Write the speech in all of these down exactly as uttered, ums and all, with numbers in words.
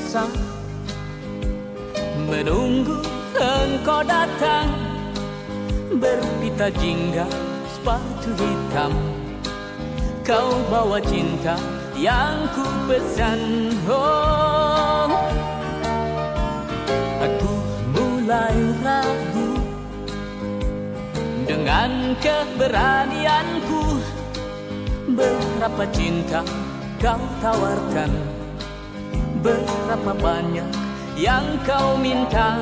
rasa menunggu engkau datang, berpita jingga sepatu hitam. Kau bawa cinta yang ku pesan. Oh, aku mulai ragu dengan keberanianku. Berapa cinta kau tawarkan, berapa banyak yang kau minta.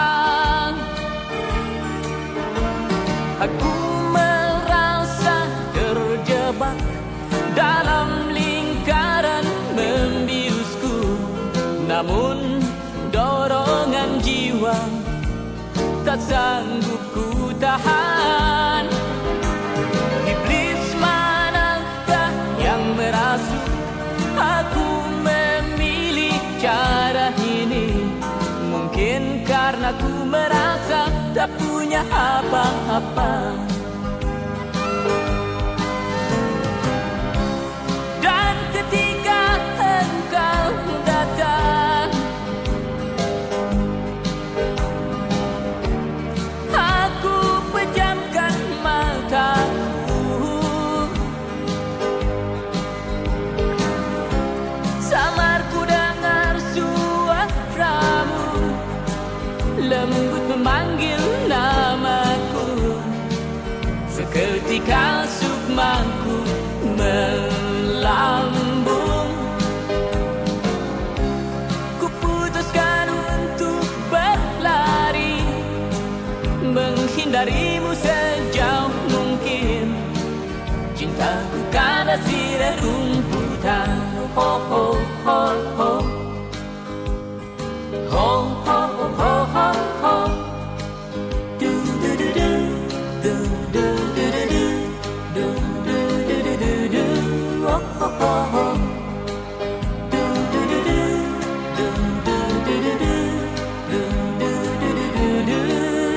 Aku merasa terjebak dalam lingkaran membiusku, namun dorongan jiwa tak sanggup ku tahan. Iblis manakah yang merasuk aku memilih cara ini? Mungkin karena ku merasa tak punya apa-apa. Dan ketika engkau datang, aku pejamkan mataku. Samar ku dengar suaramu, lembut memanggil namaku. Seketika sukmaku melambung. Kuputuskan untuk berlari, menghindarimu sejauh mungkin. Cintaku kanasi rerumputan. Ho ho ho ho ho ho ho ho ho. Du du du du du du du du du du du du du du. Ho ho ho ho. Du du du du du du du du du du du du du du.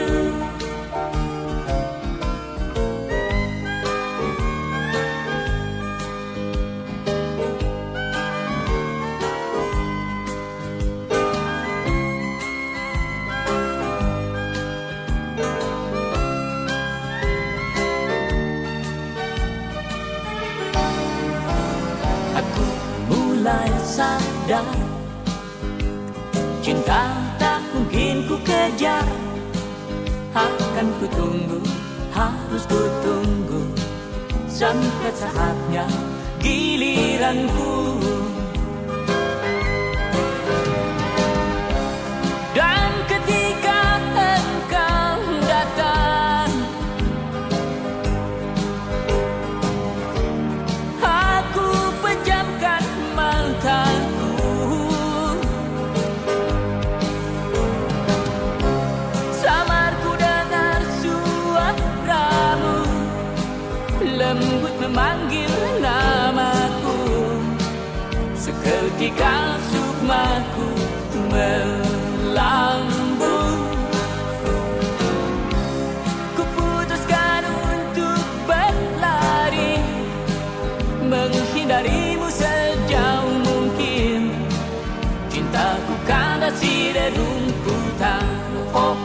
Aku mulai sadar, cinta tak mungkin ku kejar. Akan ku tunggu, harus ku tunggu sampai saatnya giliranku. Dan ketika engkau datang, aku pejamkan mataku. Samar ku dengar suaramu, lembut memanggil namaku. Seketika sukmaku melambung. Kuputuskan untuk berlari, menghindarimu sejauh mungkin. Cintaku kandas di rerumputan. Oh